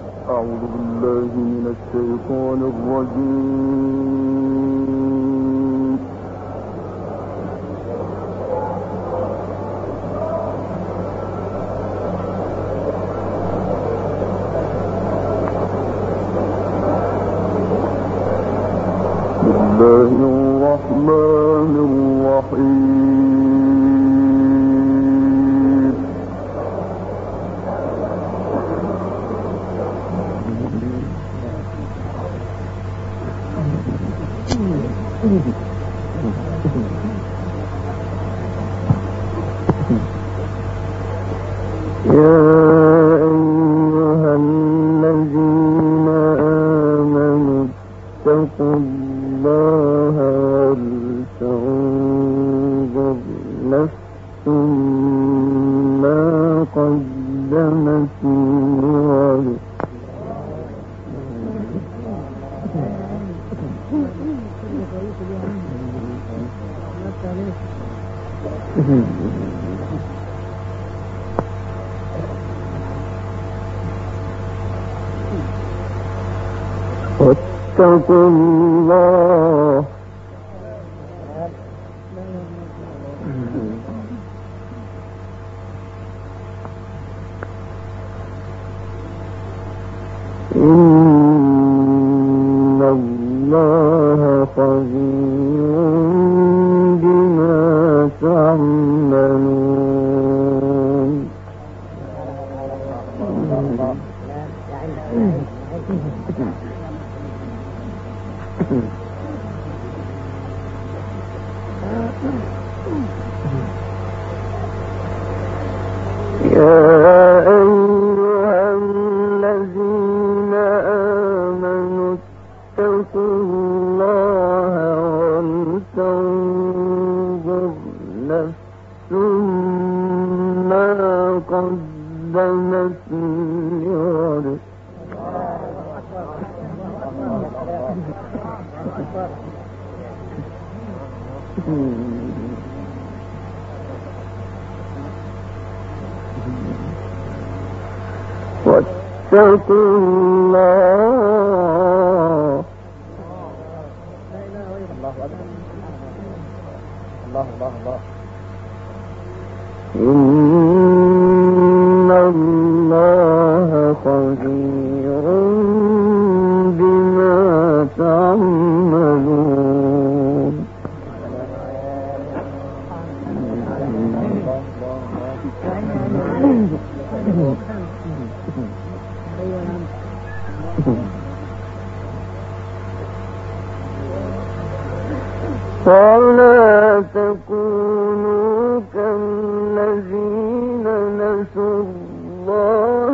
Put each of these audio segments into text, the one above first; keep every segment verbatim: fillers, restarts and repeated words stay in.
أعوذ بالله من الشيطان الرجيم. بسم الله الرحمن الرحيم. يا أيها الذين آمنوا اتقوا الله ولتنظر نفس ما قدمت لغد. واتقوا الله إن الله خبير بما تعملون. يا أيها الذين آمنوا اتقوا الله ولتنظر نفس ما قدمت لغد. واتقوا الله إن الله خبير بما تعملون. ولا تكونوا كالذين نسوا الله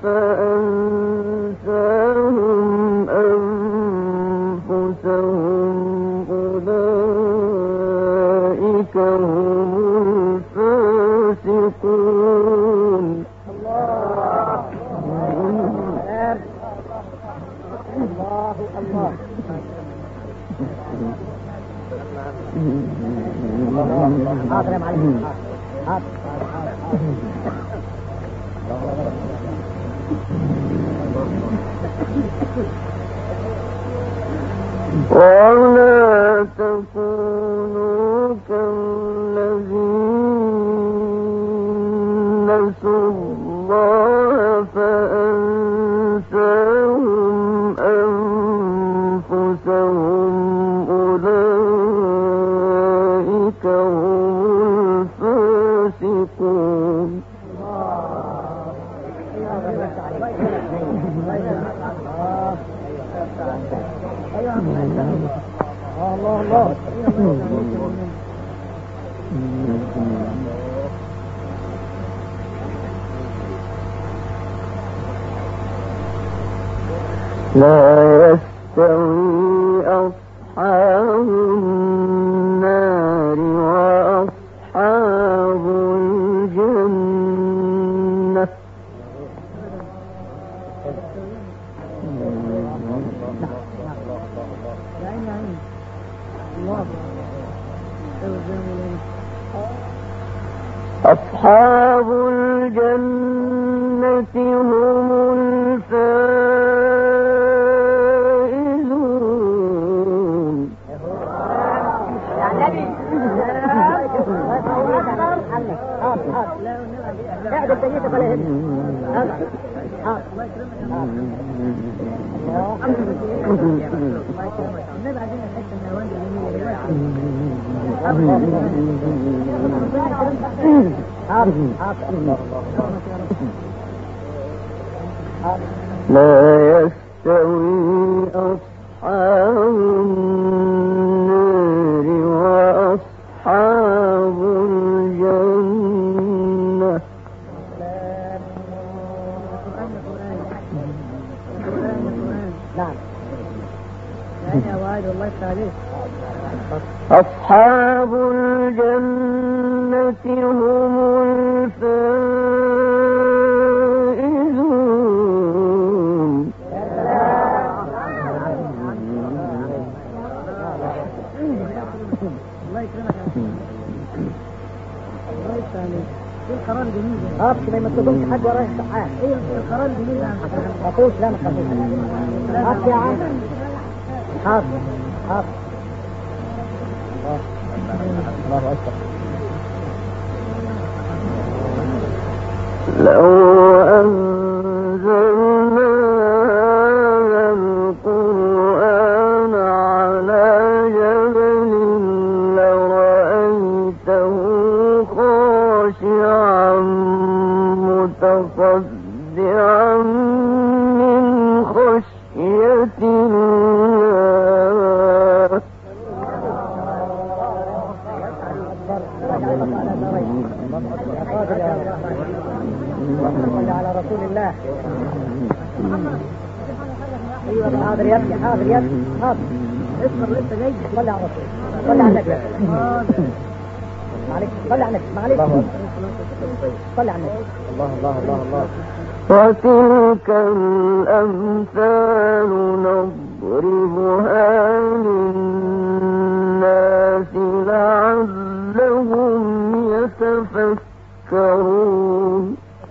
فأنساهم أنفسهم أولئك هم الفاسقون. ولا تكونوا كالذين نسوا الله فأنساهم أنفسهم أولئك هم الفاسقون. لا يستوي أصحاب النار وأصحاب الجنة. أصحاب الجنة هم الفائزون. لا يستوي أصحاب النار وأصحاب الجنة. أصحاب الجنة هم الفائزون. القرار جميل اه كده ما تقولش حد ورايح ساعات. ايوه القرار جميل ما تخافوش. لا ما تخافوش. هات يا عم. هات هات. الله اكبر. لو أنزلنا هذا القرآن على جبل لرأيته خاشعا متصدعا من خشية الله. صل على رسول الله. ايوه حاضر يا ابني حاضر يا ابني حاضر. اصبر لسه جاي. صل على رسول صل على النبي. معلش صل على النبي معلش صل على النبي. الله الله الله الله. وتلك الأمثال نضربها للناس لعلهم يتفكرون.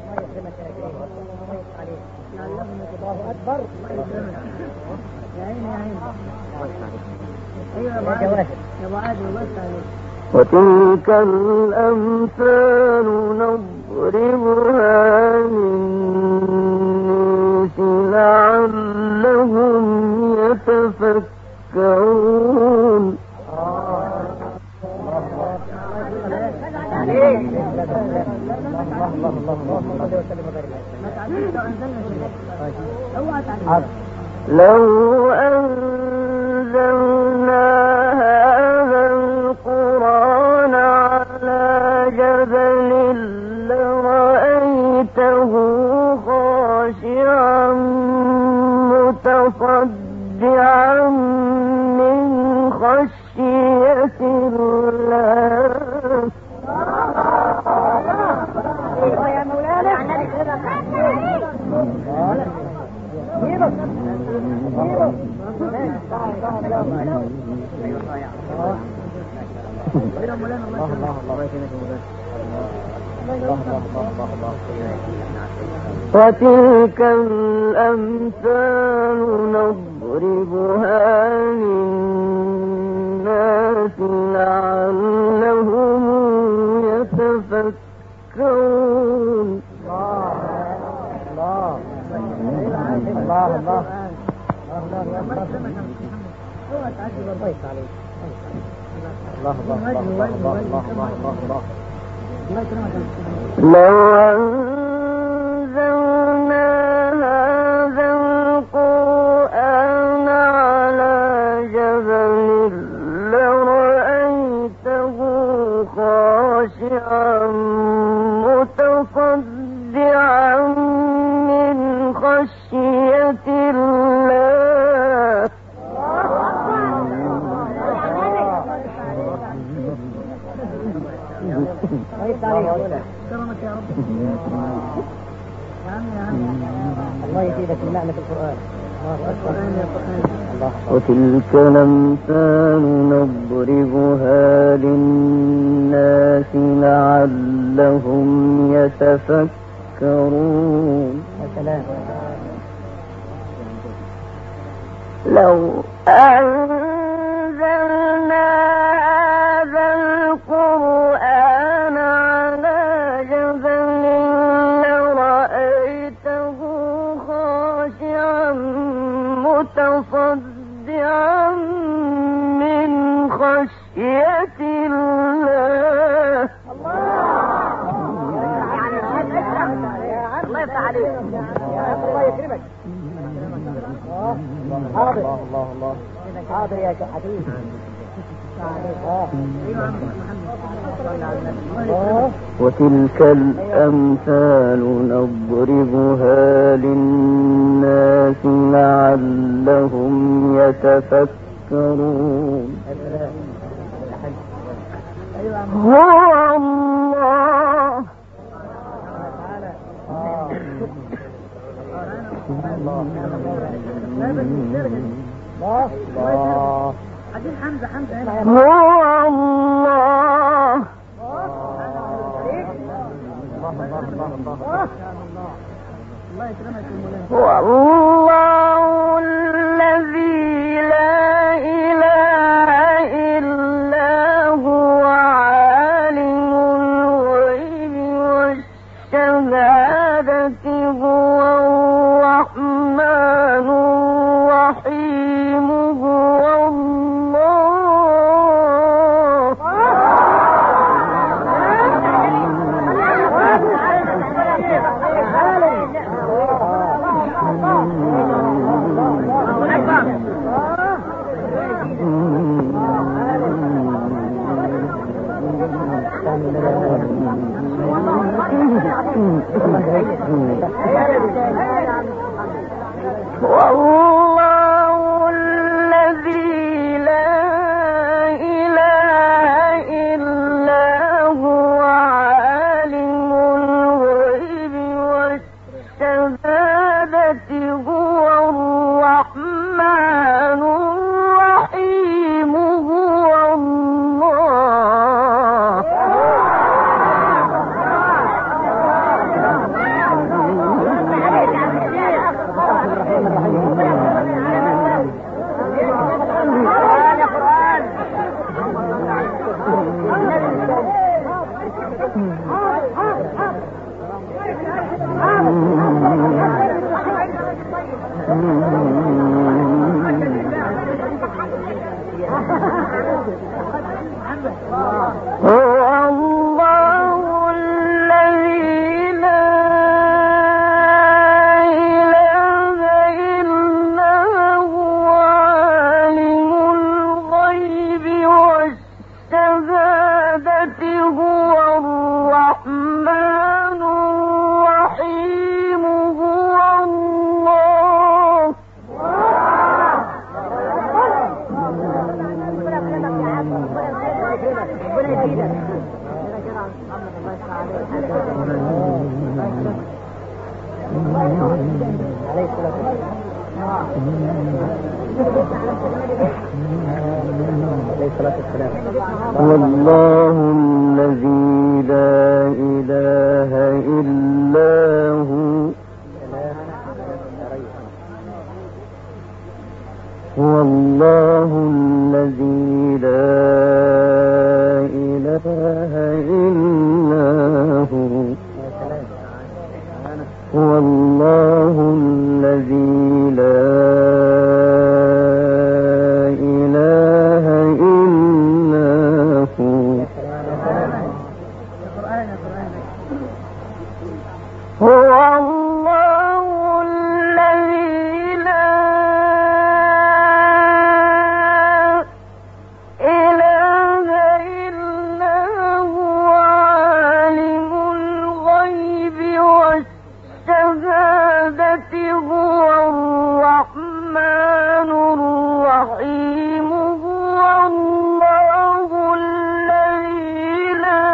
الله أكبر. يا عيني يا عيني. ايوه يا ابو عادل الله عليك. وتلك الأمثال نضربها للناس لعلهم يتفكرون. لو أنزلنا هذا القرآن على جبل لرأيته خاشعا متصدعا من خشية الله. يا مولانا وتلك الأمثال نضربها للناس لعلهم يتفكرون. الله الله الله الله تعجب الضيف عليك. الله الله الله الله الله الله. لو أنزلنا هذا القرآن على جبل لرأيته خاشعا متصدعا من خشية الله. كرمك يا رب. الله يزيدك من نعمة القرآن. وتلك الأمثال نضربها للناس لعلهم يتفكرون. لو أنزلنا هذا القرآن على جبل متصدعا من خشية الله. الله يفتح عليك. الله يكرمك. حاضر الله الله حاضر يا حبيبي. وتلك الأمثال نضربها للناس لعلهم يتفكرون. هو الله هو الله هو الله الذي لا إله إلا هو عالم الغيب والشهادة هو الرحمن الرحيم هو والله الذي لا إله إلا هو عالم الغيب والشهادة هو الرحمن الرحيم هو الله. هو الله الذي لا إله إلا هو عالم الغيب والشهادة هو الرحمن الرحيم هو الله. والله الذي لا إله إلا هو هو الله الذي لا إله إلا هو هو الله الذي لا إله إلا هو هو الله الذي لا إله إلا هو عالم الغيب والشهادة هو الرحمن الرحيم هو الله الذي لا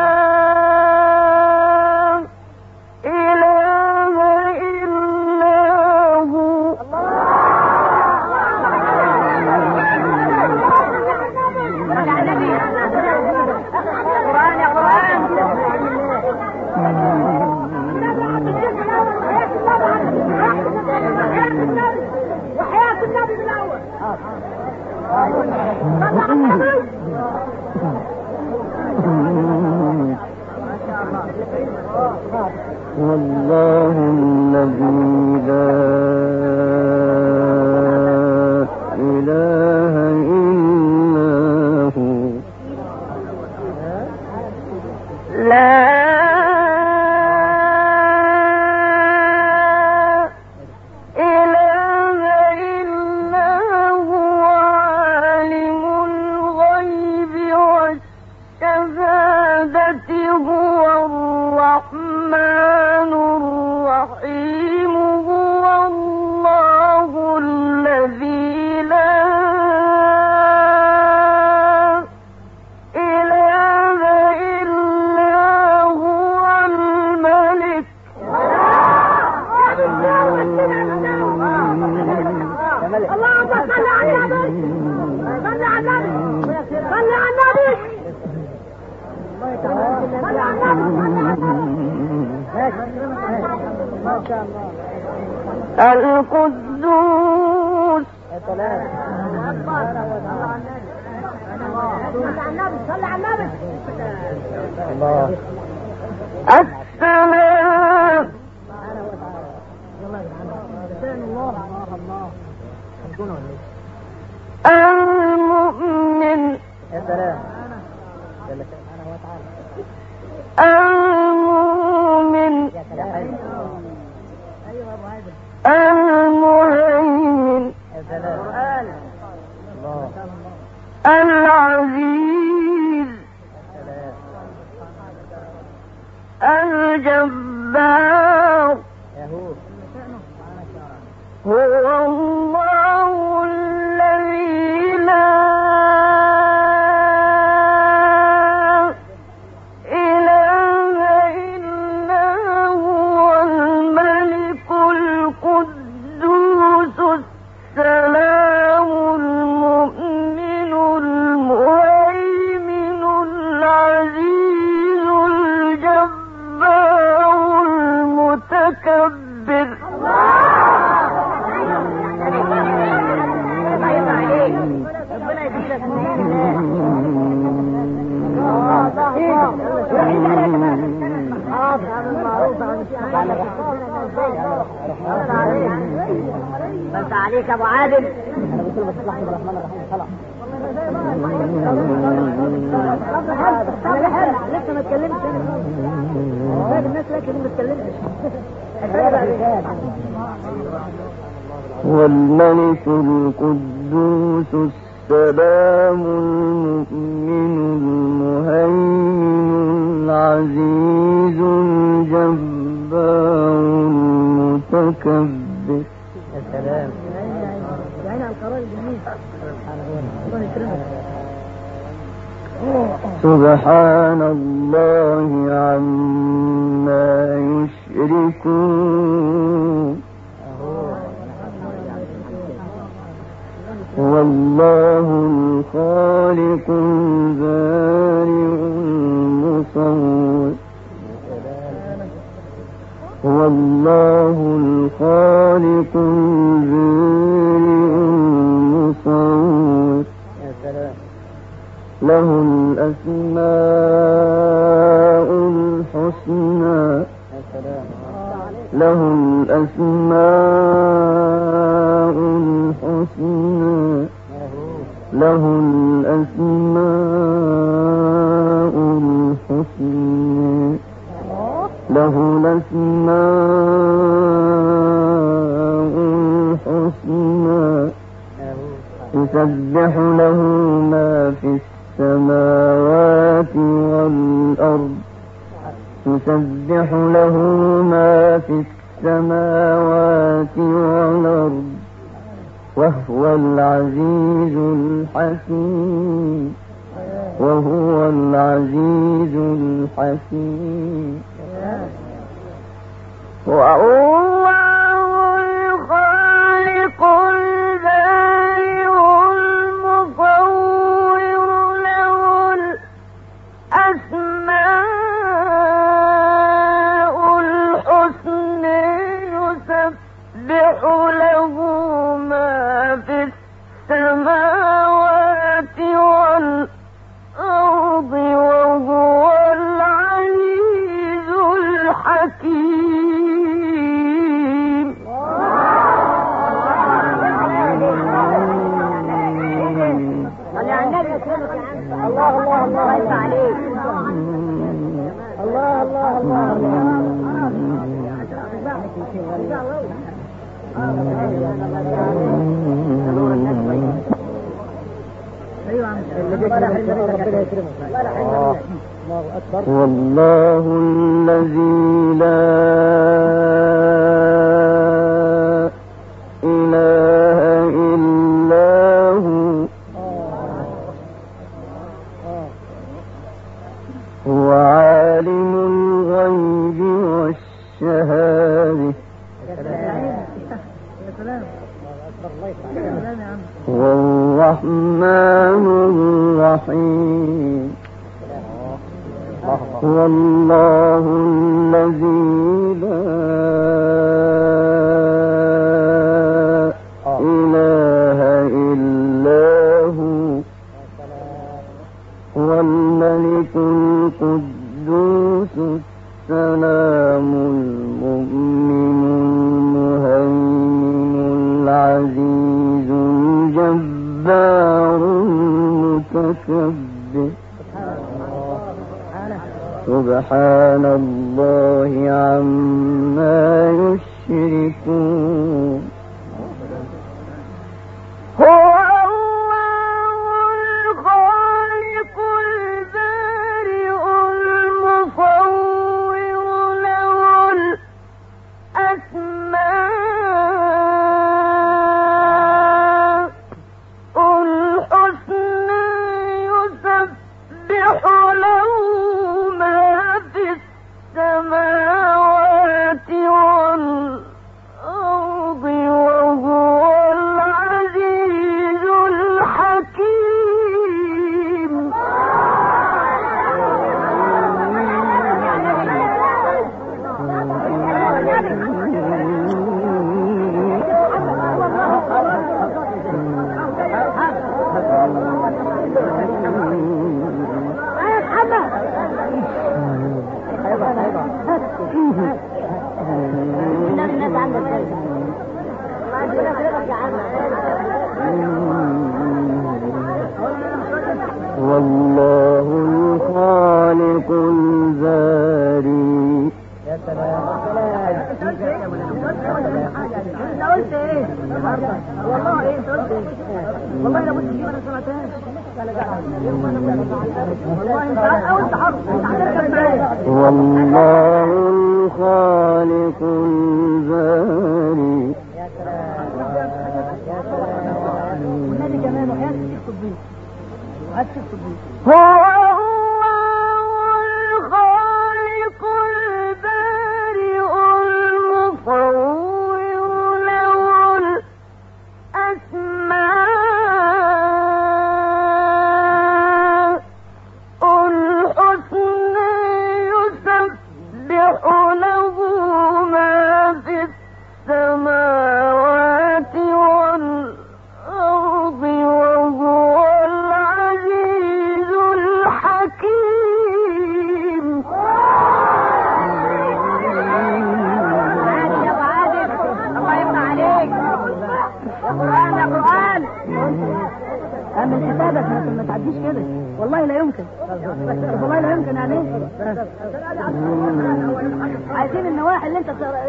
إله إلا هو. وحياة النبي بالأول. والله الذي لا اللهم صل على النبي صل على النبي صل على النبي صل على النبي ما شاء الله القدوس صل على النبي الله السلام المؤمن يا سلام المؤمن المهيمن العزيز الجبار هو الله الذي لا إله إلا هو الملك القدوس السلام المؤمن المهيمن العزيز الجبار المتكبر بس عليك ابو عادل انا بقول بسم الله الرحمن الرحيم خلاص انا لسه ما اتكلمتش انا الناس لكن ما اتكلمتش والملك القدوس السلام المؤمن المهيمن العزيز الجبار المتكبر. يا سلام يعني على القرار الجميل الله يكرمك. سبحان الله عما يشركون. هو الله الخالق البارئ المصور. هو الله الخالق البارئ المصور. له الأسماء الحسنى. له الأسماء الحسنى. له الأسماء الحسنى. له الأسماء الحسنى. يسبح له ما في السماوات والأرض. يسبح له ما في السماوات والأرض وهو العزيز الحكيم. وهو العزيز الحكيم. وهو الخالق البارئ المصور. له الأسماء الحسنى. يسبح له ما في السماوات والأرض وهو العزيز الحكيم. الله الله الله يرضى عليك. الله الله الله والله الذي لا إله إلا هو. هو عالم الغيب والشهادة. والرحمن الرحيم هو الله الذي لا إله إلا هو هو الملك القدوس السلام المؤمن المهيمن العزيز الجبار المتكبر سبحان الله عما يشركون هو والله الخالق الباري. يا سلام انت قلت ايه؟ والله ايه انت قلت ايه؟ والله انا قلت انا سمعتهاش والله انت قلت حرف انت هتركب معايا. والله الخالق الباري. يا سلام يا سلام والنبي كمان وحياة الشيخ صبيح وحياة الشيخ صبيح هو ما تعديش كده والله لا يمكن والله لا يمكن عليه. عايزين النواحي اللي انت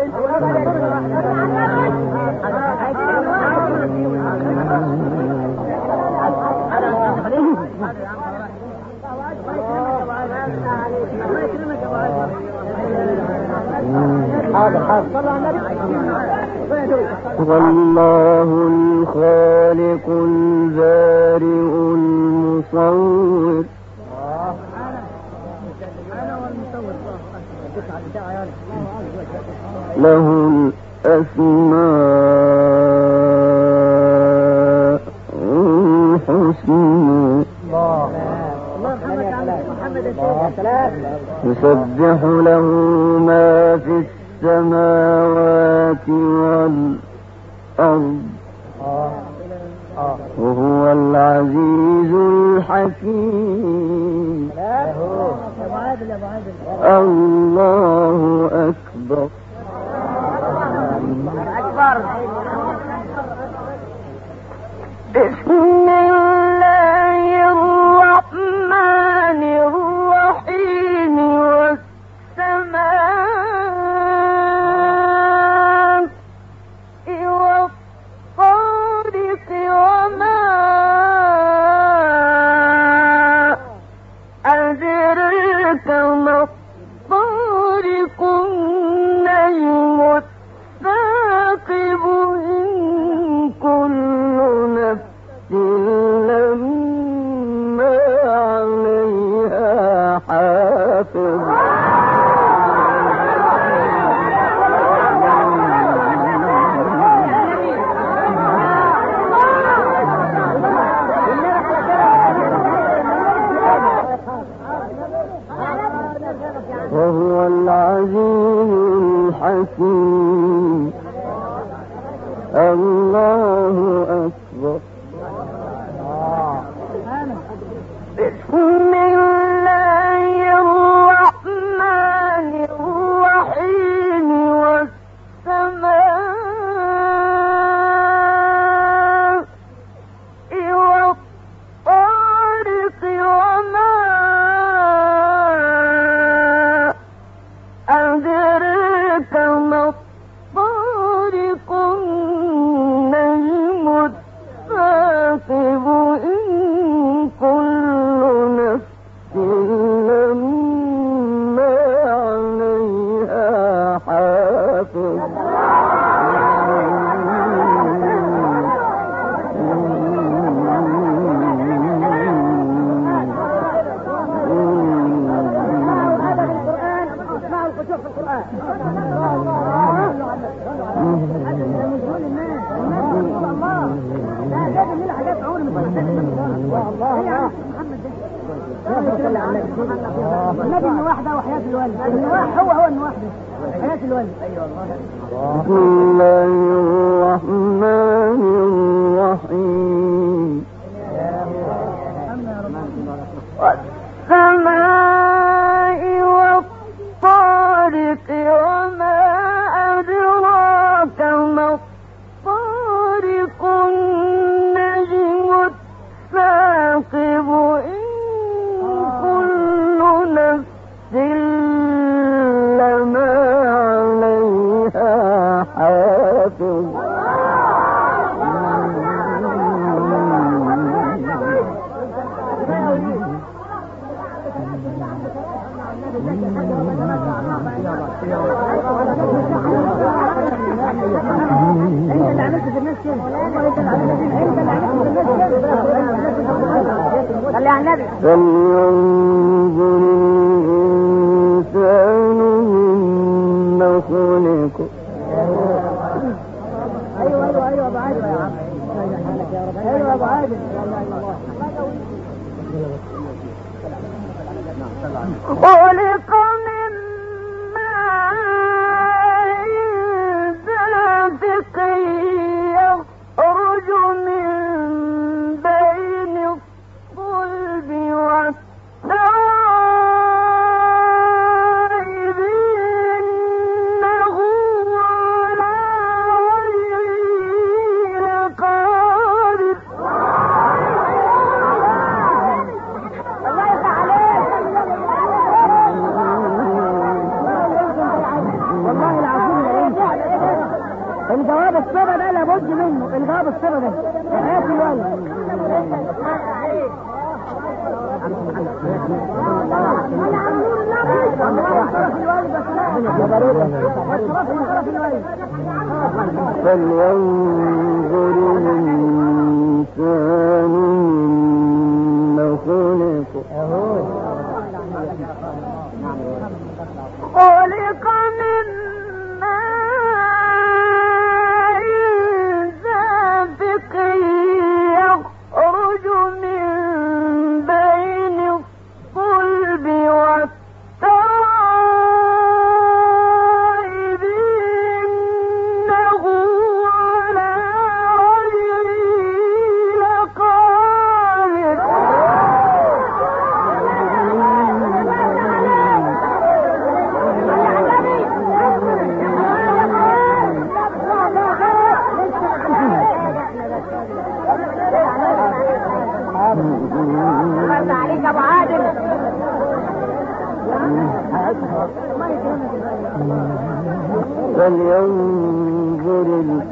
والله الخالق البارئ المصور له الأسماء الحسنى يسبح له ما في السماوات والأرض وهو العزيز الحكيم. الله أكبر. بسم الله الرحمن الرحيم والسماء والطارق وما أدرك ما الطارق النجم الثاقب الله أكبر. بسم الله الرحمن الرحيم. والسماء والطارق وما أدراك ما الطارق النجم الثاقب إن كل نفس لما عليها حافظ. النبي النواح ده وحياة الوالد. النواح هو هو النواح ده حياة الوالد. ايوه الله. بسم الله الرحمن الرحيم. والسماء والطارق وما أدراك ما الطارق النجم الثاقب إن كل نفس لما عليها حافظ. فلينظر الإنسان مما خلق. ايوه ايوه ايوه ابو عادل يا عم. ايوه ابو عادل. خلق من ماء دافق يخرج من بين الصلب والترائب إنه على وجهه لقادر. الله يفتح عليك. والله العظيم الجواب الصبا ده لابد منه. الجواب الصبا ده حياة الوالد. فلينظر الإنسان مما خلق. خلق من ماء دافق يخرج من بين الصلب والترائب إنه على وجهه لقادر. الله عليك ابو عادل. فلينظر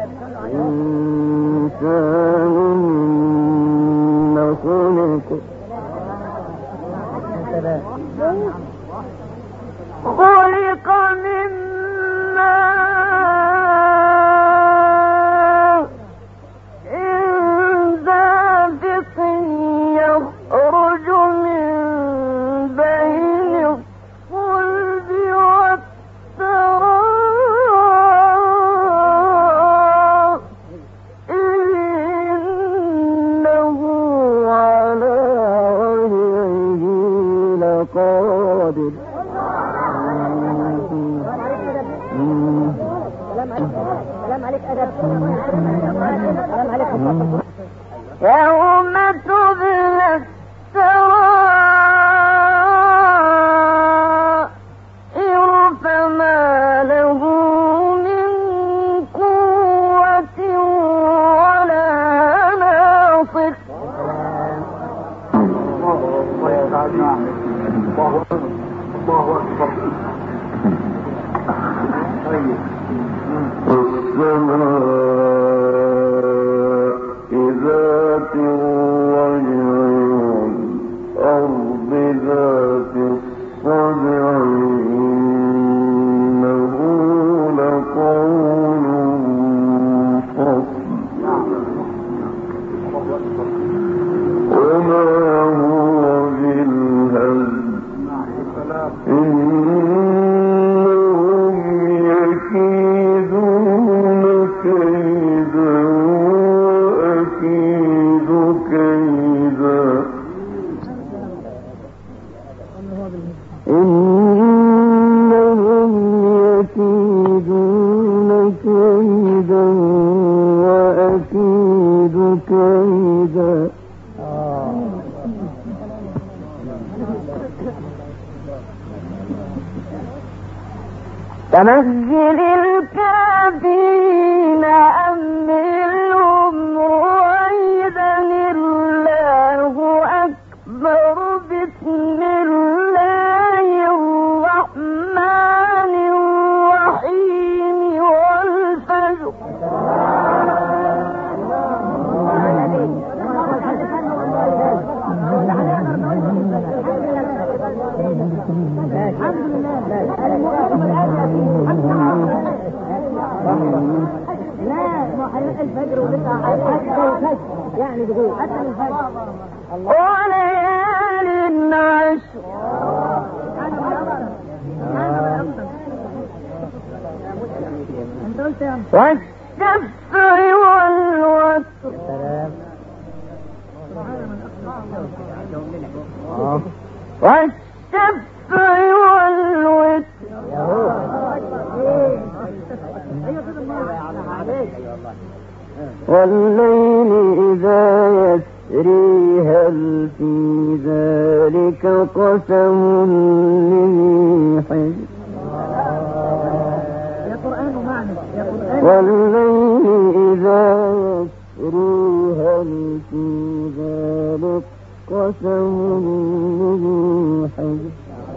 الإنسان مما خلق. خلق من ماء دافق يخرج من بين الصلب والترائب إنه على وجهه لقادر. سلام حرام عليك أدب حرام عليك يوم تبلى السرائر فما له من قوة ولا ناصر السماء ذات الرجع والأرض ذات الصدع إنه لقول فصل وما هو بالهزل إنهم يكيدون كيدا وأكيد كيدا إنهم يكيدون كيدا وأكيد كيدا تمهل الكافرين أمهلهم رويدا الله أكبر بسم الله الرحمن الرحيم والفجر لا ما حيلقى الفجر ولسه حتى الفجر يعني تقول حتى الفجر وليال عشر والشفع والوتر والشفع والوتر والليل إذا يسري هل في ذلك قسم لذي حجر والليل إذا يسري هل في ذلك قسم لذي حجر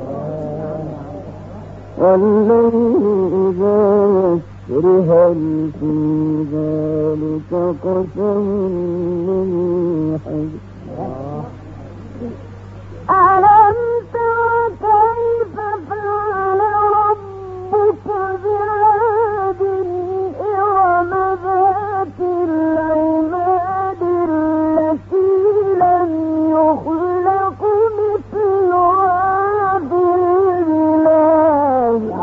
والليل إذا يسري هل في ذلك قسم لذي حجر ألم تر كيف فعل ربك بعاد إرم ذات العماد التي لم يخلق مثلها في البلاد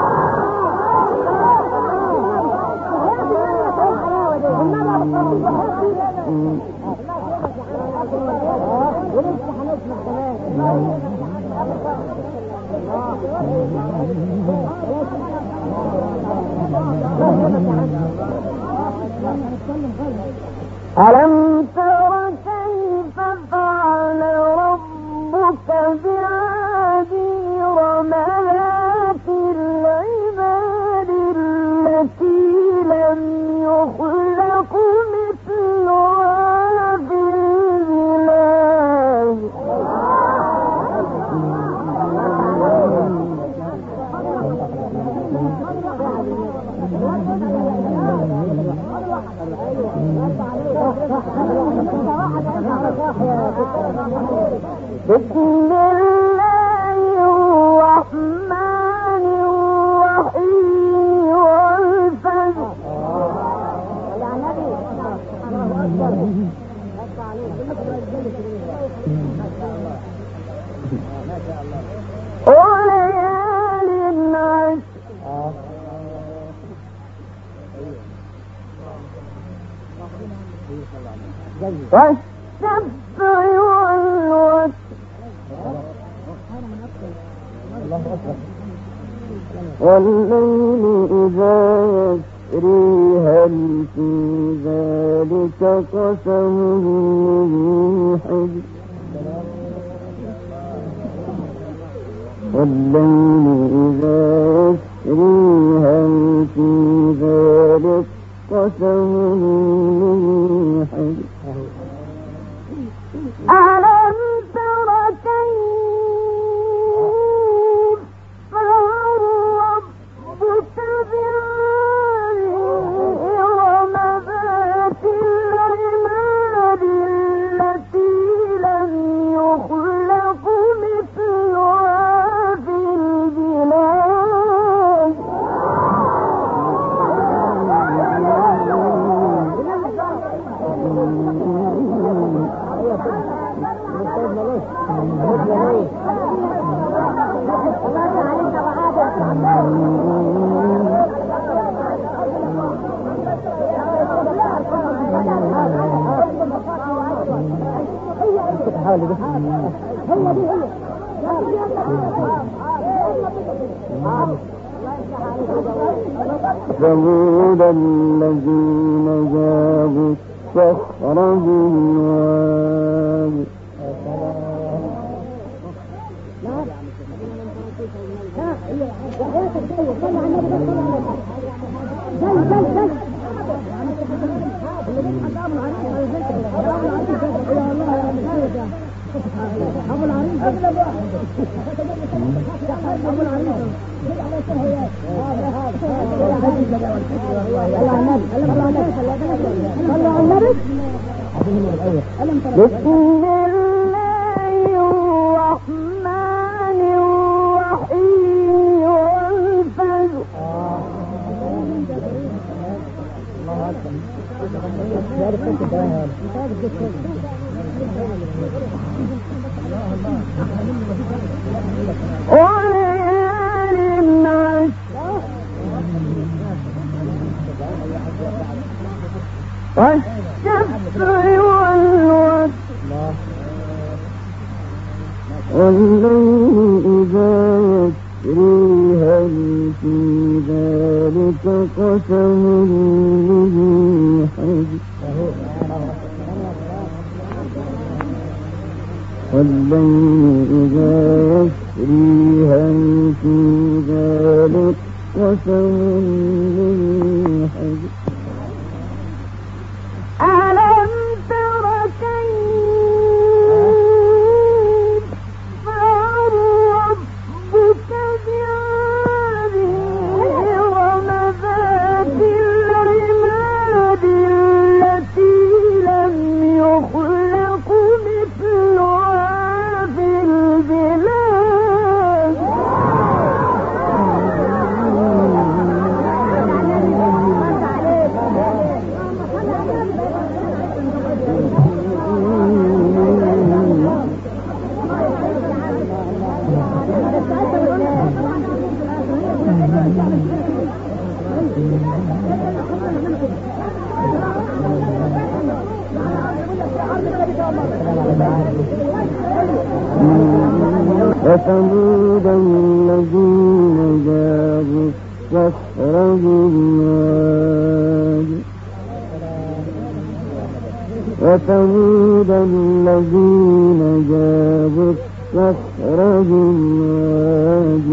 ألم تر كيف فعل ربك بعاد إرم ذات العماد التي لم يخلق مثلها في البلاد بسم الله الرحمن الرحيم والفجر وليال عشر والشفع والوتر والليل إذا يسري هل في ذلك قسم ذي حجر والليل إذا يسري هل في ذلك قسم ذي حجر ألم تر كيف فعل ربك بإرم ذات العماد التي لم يخلق مثلها في البلاد ثمود الذين جابوا الصخر بالواد أبو العريس أبو العريس بسم الله الرحمن الرحيم والفجر وليال عشر والشفع والوتر والليل إذا يسري هل في ذلك قسم ذي حجر والليل إذا يسري هل في ذلك قسم ذي حجر ألم تر كيف فعل ربك بعاد إرم ذات العماد التي لم يخلق مثلها في البلاد وثمود الذين جابوا الصخر بالواد وثمود الذين جابوا الصخر بالواد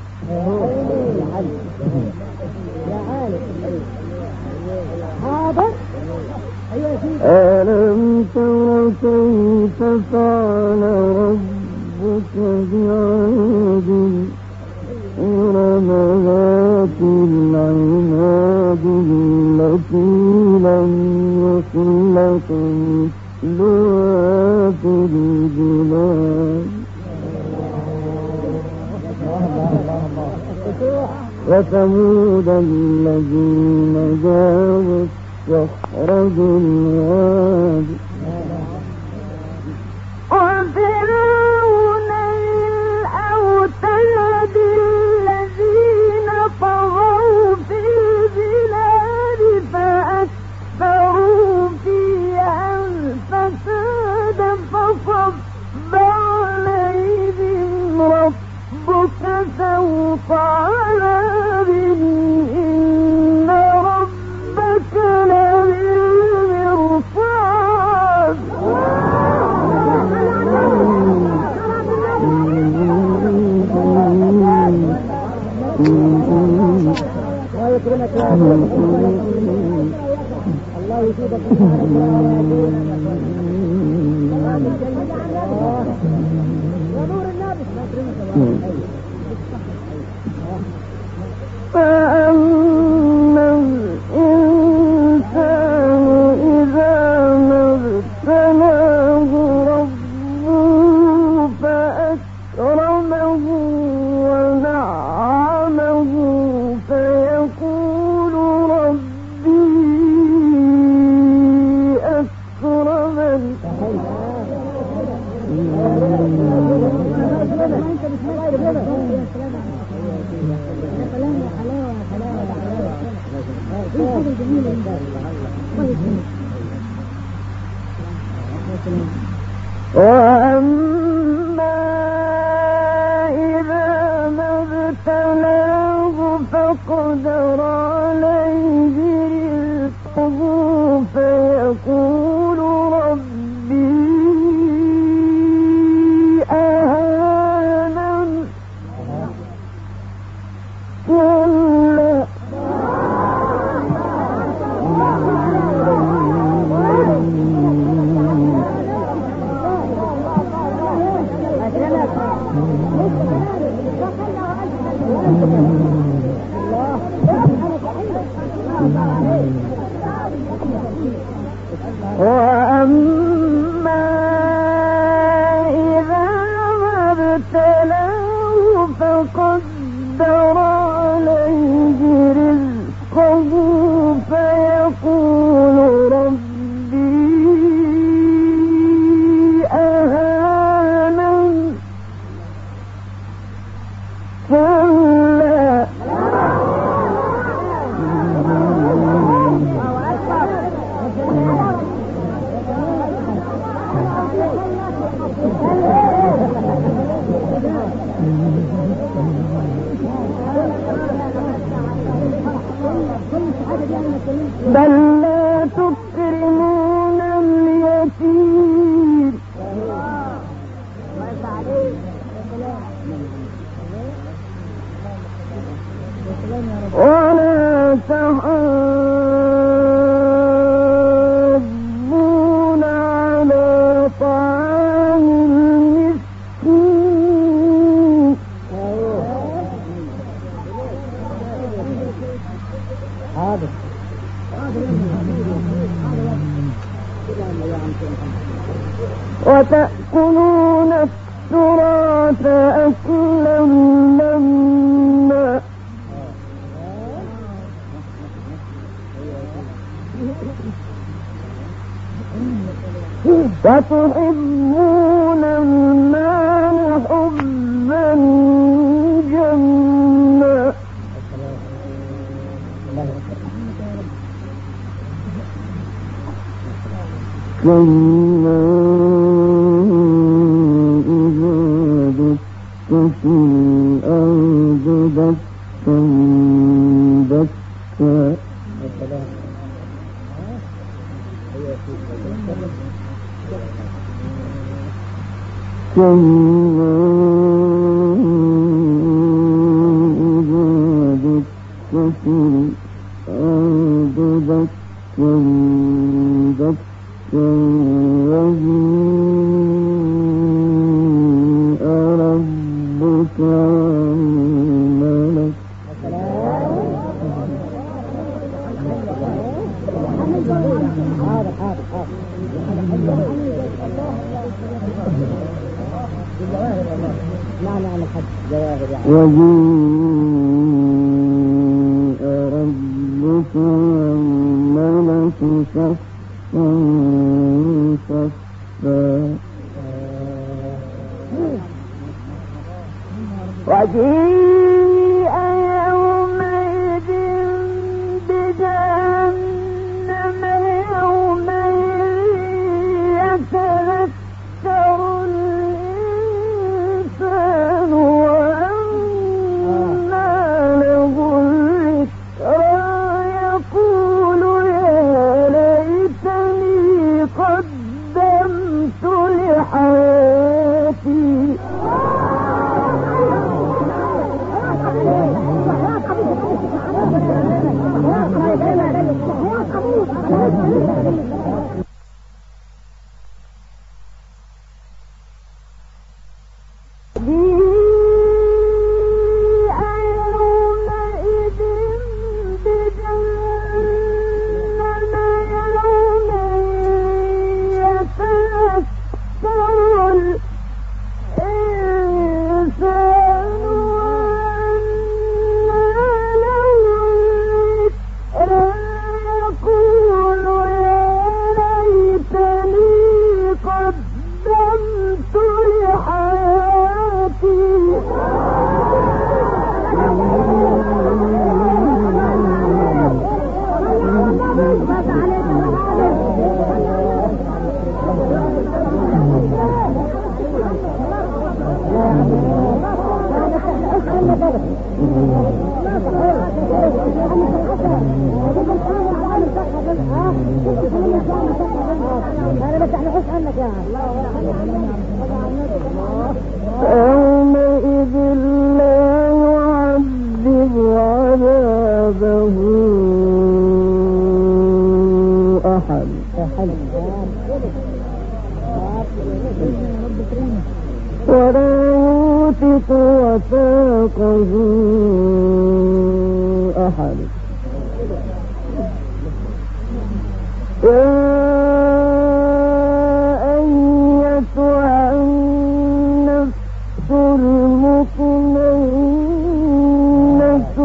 ألم تر كيف فعل ربك بعاد إرم ذات العماد التي لم يخلق مثلها في البلاد وثمود الذين جابوا الصخر بالواد وفرعون الأوتاد الذين طغوا في البلاد فأكثروا فيها الفساد فصب عليهم ربك سوط عذاب إن ربك فأما الإنسان إذا ما ابتلاه ربه فأكرمه ونعمه فيقول ربي أكرمن. وأما إذا ما ابتلاه فقدر عليه رزقه فيقول ربي أهانن. كلا وأما إذا ما ابتلاه فقدر عليه رزقه فيقول ربي أهانن. كلا بل لا تكرمون اليتيم ولا تحاضون على طعام المسكين. حاضر وتأكلون التراث أكلا لما وتحبون المال حبا جما. كلا إذا دكت الأرض دكا دكا كلا إذا دكت الأرض دكا دكا وجيء ربك والملك. وجيء ربك والملك صفا صفا. وجيء يومئذ بجهنم يومئذ يتذكر الإنسان وأنى له الذكرى يقول يا ليتني قدمت لحياتي. يا منك يا يومئذ لا يعذب عذابه أحد ولا يوثق وثاقه أحد. يا أيتها النفس المطمئنة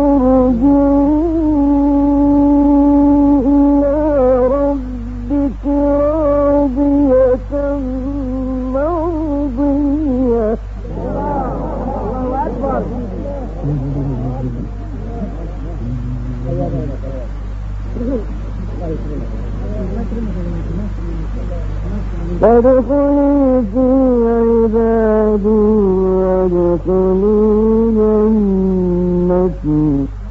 ارجعي إلى ربك راضية مرضية. فادخلي في عبادي وادخلي جنتي.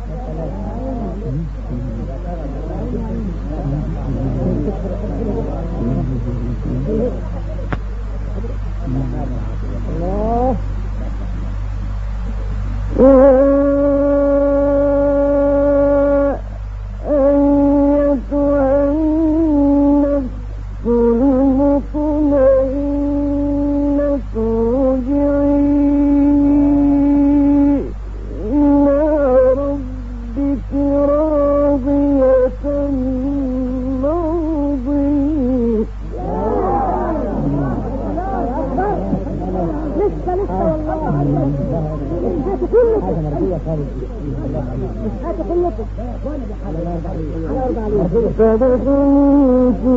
فادخلي في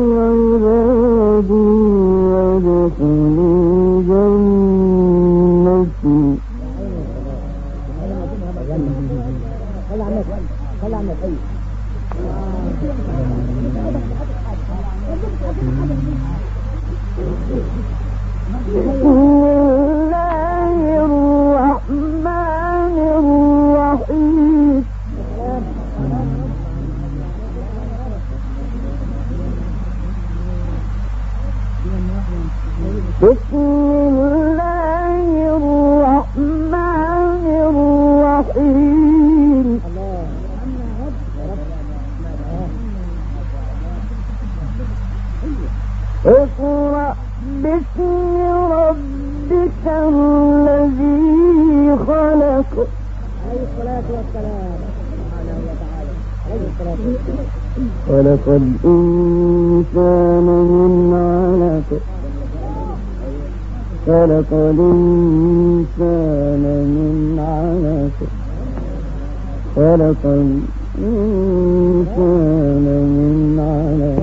عبادي وادخلي جنتي. بسم الله الرحمن الرحيم. بسم الله الرحمن الرحيم. اقرأ باسم ربك الذي خلق. عليه الصلاة والسلام سبحانه وتعالى. عليه الصلاة والسلام. خلق الإنسان من علق. خلق الإنسان من علق. خلق الإنسان من علق.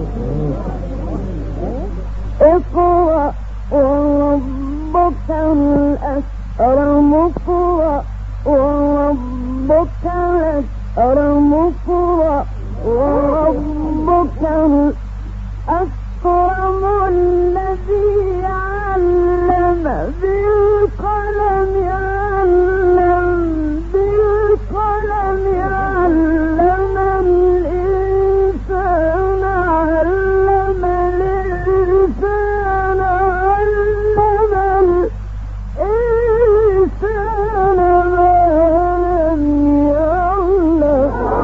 اقرأ وربك الأكرم. اقرأ وربك الأكرم. اقرأ وربك الأكرم الذي علم بالقلم. علم بالقلم. علم الإنسان. علم الإنسان. علم الإنسان ما لم يعلم.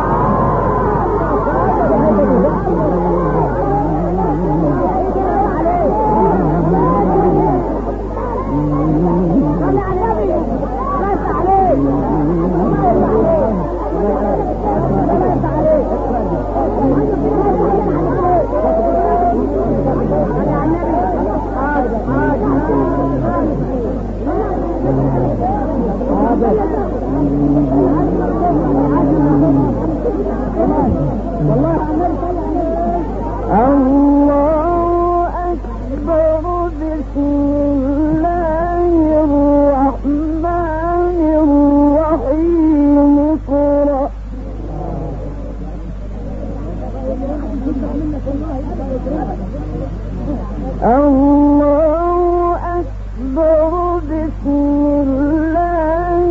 الله أكبر. بسم الله الرحمن الرحيم. اقرأ. الله أكبر. بسم الله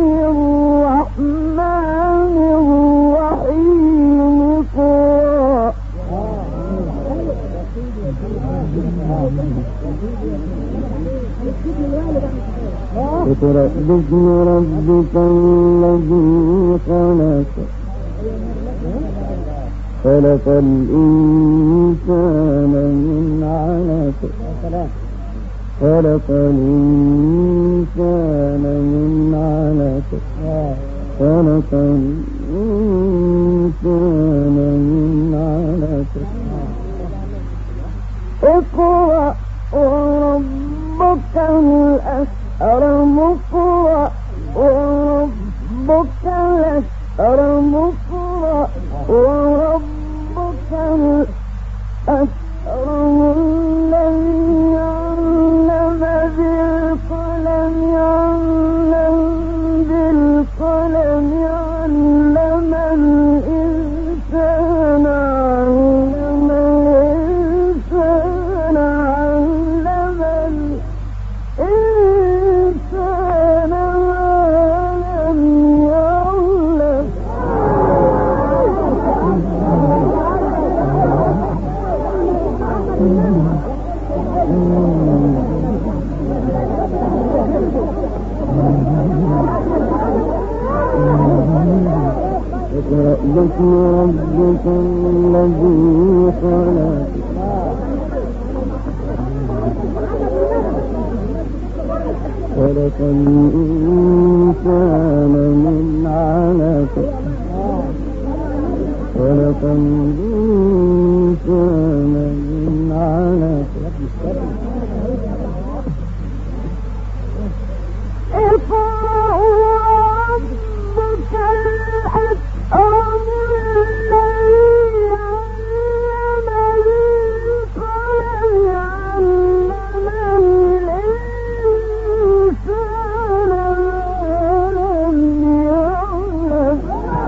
الرحمن الرحيم. اقرأ. اقرأ باسم ربك الذي خلق خلق الإنسان من علق خلق الإنسان من علق خلق الإنسان من علق اقرأ وربك الأكرم اقرأ وربك الأكرم اقرأ وربك الأكرم الذي علم بالقلم علم بالقلم علم الإنسان علم الإنسان علم الإنسان ما لم يعلم اقرأ باسم ربك الذي خلق خلق الإنسان من علق خلق الإنسان من علق اقرأ وربك الأكرم الذي علم بالقلم علم الإنسان ما لم يعلم.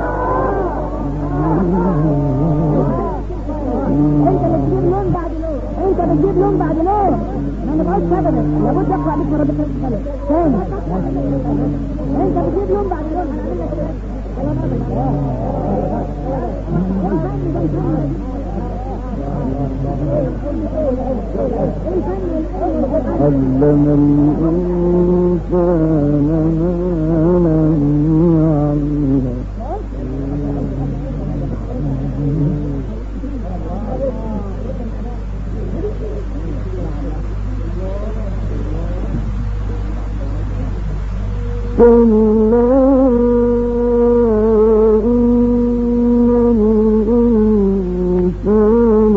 انت بتجيب لون بعد لون ما نبقاش ابدا لابد اقرا باسم ربك الذي ثاني انت بتجيب لون بعد لون علم الإنسان ما لم يعلم. كلا إن الإنسان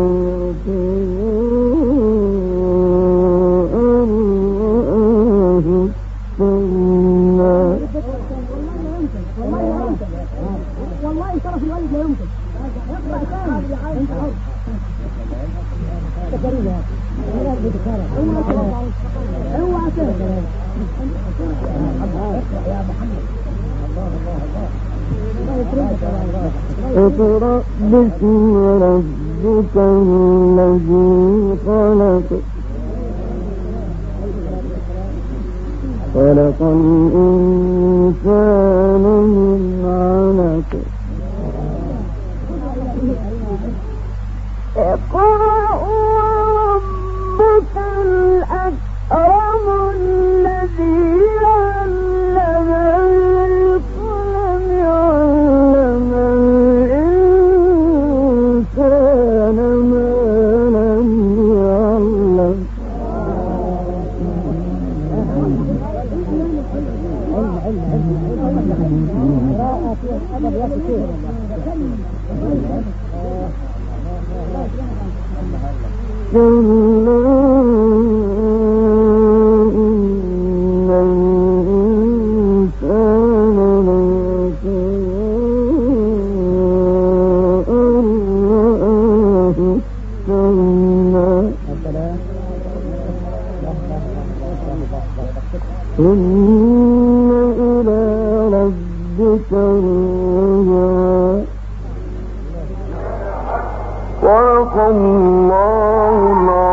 ليطغى أن رآه استغنى. والله شرف الوالد لا يمكن اقرا ثاني انت حر تكريم اوعى كده يا محمد. اقرأ باسم ربك الذي خلق خلق الإنسان من علق اقرأ وربك الأكرم الذي علم بالقلم علم الإنسان ما لم يعلم. كلا إن الإنسان ليطغى أن رآه استغنى. إن إلى ربك الرجعى. صدق الله العظيم.